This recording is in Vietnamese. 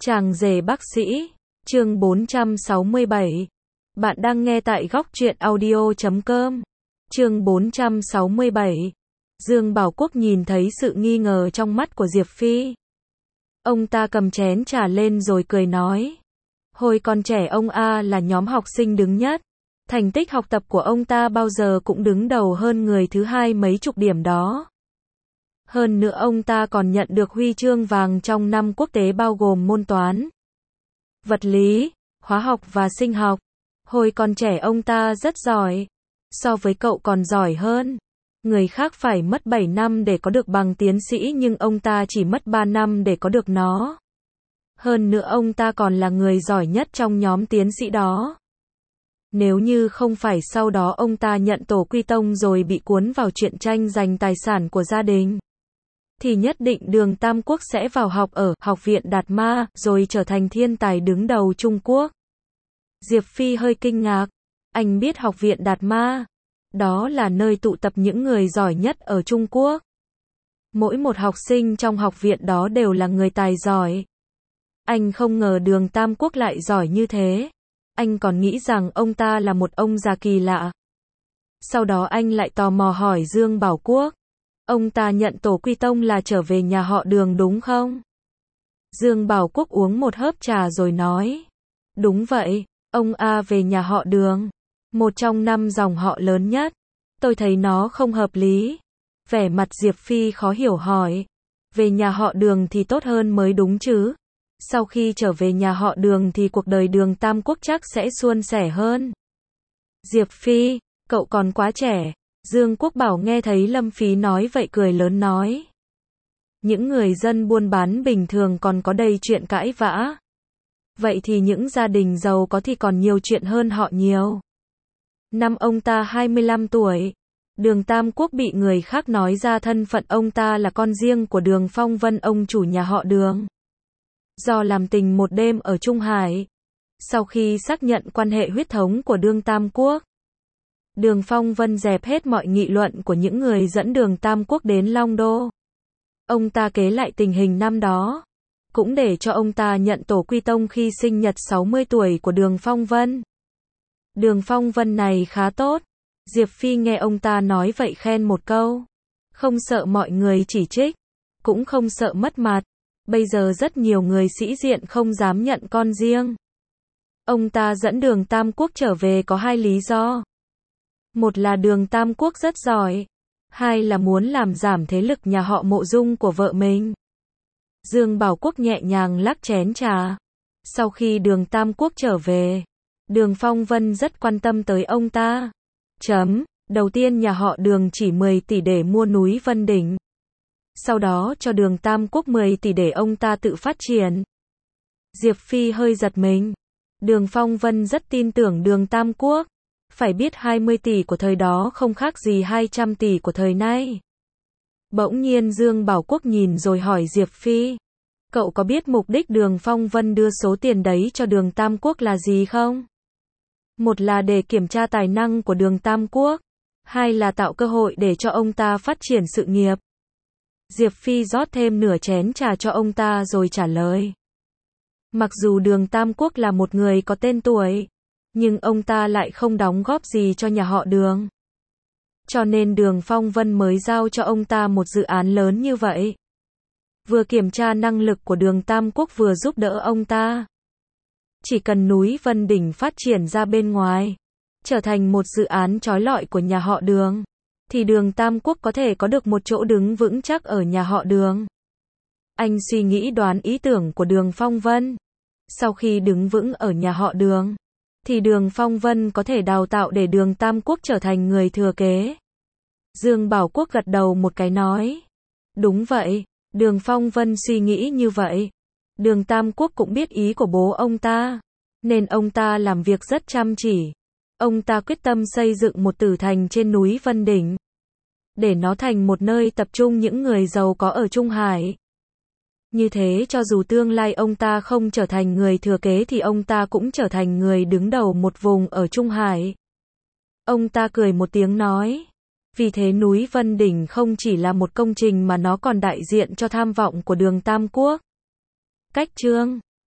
Chàng rể bác sĩ, chương 467. Bạn đang nghe tại góc truyện audio.com. Chương 467. Dương Bảo Quốc nhìn thấy sự nghi ngờ trong mắt của Diệp Phi. Ông ta cầm chén trà lên rồi cười nói. Hồi còn trẻ ông A là nhóm học sinh đứng nhất. Thành tích học tập của ông ta bao giờ cũng đứng đầu hơn người thứ hai mấy chục điểm đó. Hơn nữa ông ta còn nhận được huy chương vàng trong năm quốc tế bao gồm môn toán, vật lý, hóa học và sinh học. Hồi còn trẻ ông ta rất giỏi. So với cậu còn giỏi hơn. Người khác phải mất 7 năm để có được bằng tiến sĩ nhưng ông ta chỉ mất 3 năm để có được nó. Hơn nữa ông ta còn là người giỏi nhất trong nhóm tiến sĩ đó. Nếu như không phải sau đó ông ta nhận tổ quy tông rồi bị cuốn vào chuyện tranh giành tài sản của gia đình, thì nhất định Đường Tam Quốc sẽ vào học ở Học viện Đạt Ma, rồi trở thành thiên tài đứng đầu Trung Quốc. Diệp Phi hơi kinh ngạc. Anh biết Học viện Đạt Ma? Đó là nơi tụ tập những người giỏi nhất ở Trung Quốc. Mỗi một học sinh trong học viện đó đều là người tài giỏi. Anh không ngờ Đường Tam Quốc lại giỏi như thế. Anh còn nghĩ rằng ông ta là một ông già kỳ lạ. Sau đó anh lại tò mò hỏi Dương Bảo Quốc. Ông ta nhận tổ quy tông là trở về nhà họ Đường đúng không? Dương Bảo Quốc uống một hớp trà rồi nói. Đúng vậy, ông A về nhà họ Đường. Một trong 5 dòng họ lớn nhất. Tôi thấy nó không hợp lý. Vẻ mặt Diệp Phi khó hiểu hỏi. Về nhà họ Đường thì tốt hơn mới đúng chứ. Sau khi trở về nhà họ Đường thì cuộc đời Đường Tam Quốc chắc sẽ suôn sẻ hơn. Diệp Phi, cậu còn quá trẻ. Dương Quốc Bảo nghe thấy Lâm Phí nói vậy cười lớn nói. Những người dân buôn bán bình thường còn có đầy chuyện cãi vã. Vậy thì những gia đình giàu có thì còn nhiều chuyện hơn họ nhiều. Năm ông ta 25 tuổi. Đường Tam Quốc bị người khác nói ra thân phận ông ta là con riêng của Đường Phong Vân, ông chủ nhà họ Đường. Do làm tình một đêm ở Trung Hải. Sau khi xác nhận quan hệ huyết thống của Đường Tam Quốc, Đường Phong Vân dẹp hết mọi nghị luận của những người dẫn Đường Tam Quốc đến Long Đô. Ông ta kể lại tình hình năm đó, cũng để cho ông ta nhận tổ quy tông khi sinh nhật 60 tuổi của Đường Phong Vân. Đường Phong Vân này khá tốt. Diệp Phi nghe ông ta nói vậy khen một câu. Không sợ mọi người chỉ trích, cũng không sợ mất mặt. Bây giờ rất nhiều người sĩ diện không dám nhận con riêng. Ông ta dẫn Đường Tam Quốc trở về có 2 lý do. Một là Đường Tam Quốc rất giỏi. 2 là muốn làm giảm thế lực nhà họ Mộ Dung của vợ mình. Dương Bảo Quốc nhẹ nhàng lắc chén trà. Sau khi Đường Tam Quốc trở về, Đường Phong Vân rất quan tâm tới ông ta. Đầu tiên nhà họ Đường chỉ 10 tỷ để mua núi Vân Đỉnh. Sau đó cho Đường Tam Quốc 10 tỷ để ông ta tự phát triển. Diệp Phi hơi giật mình. Đường Phong Vân rất tin tưởng Đường Tam Quốc. Phải biết 20 tỷ của thời đó không khác gì 200 tỷ của thời nay. Bỗng nhiên Dương Bảo Quốc nhìn rồi hỏi Diệp Phi. Cậu có biết mục đích Đường Phong Vân đưa số tiền đấy cho Đường Tam Quốc là gì không? Một là để kiểm tra tài năng của Đường Tam Quốc. 2 là tạo cơ hội để cho ông ta phát triển sự nghiệp. Diệp Phi rót thêm nửa chén trà cho ông ta rồi trả lời. Mặc dù Đường Tam Quốc là một người có tên tuổi, nhưng ông ta lại không đóng góp gì cho nhà họ Đường. Cho nên Đường Phong Vân mới giao cho ông ta một dự án lớn như vậy. Vừa kiểm tra năng lực của Đường Tam Quốc vừa giúp đỡ ông ta. Chỉ cần núi Vân Đỉnh phát triển ra bên ngoài, trở thành một dự án chói lọi của nhà họ Đường, thì Đường Tam Quốc có thể có được một chỗ đứng vững chắc ở nhà họ Đường. Anh suy nghĩ đoán ý tưởng của Đường Phong Vân. Sau khi đứng vững ở nhà họ Đường, thì Đường Phong Vân có thể đào tạo để Đường Tam Quốc trở thành người thừa kế. Dương Bảo Quốc gật đầu một cái nói. Đúng vậy, Đường Phong Vân suy nghĩ như vậy. Đường Tam Quốc cũng biết ý của bố ông ta, nên ông ta làm việc rất chăm chỉ. Ông ta quyết tâm xây dựng một tử thành trên núi Vân Đỉnh, để nó thành một nơi tập trung những người giàu có ở Trung Hải. Như thế cho dù tương lai ông ta không trở thành người thừa kế thì ông ta cũng trở thành người đứng đầu một vùng ở Trung Hải. Ông ta cười một tiếng nói. Vì thế núi Vân Đỉnh không chỉ là một công trình mà nó còn đại diện cho tham vọng của Đường Tam Quốc. Cách chương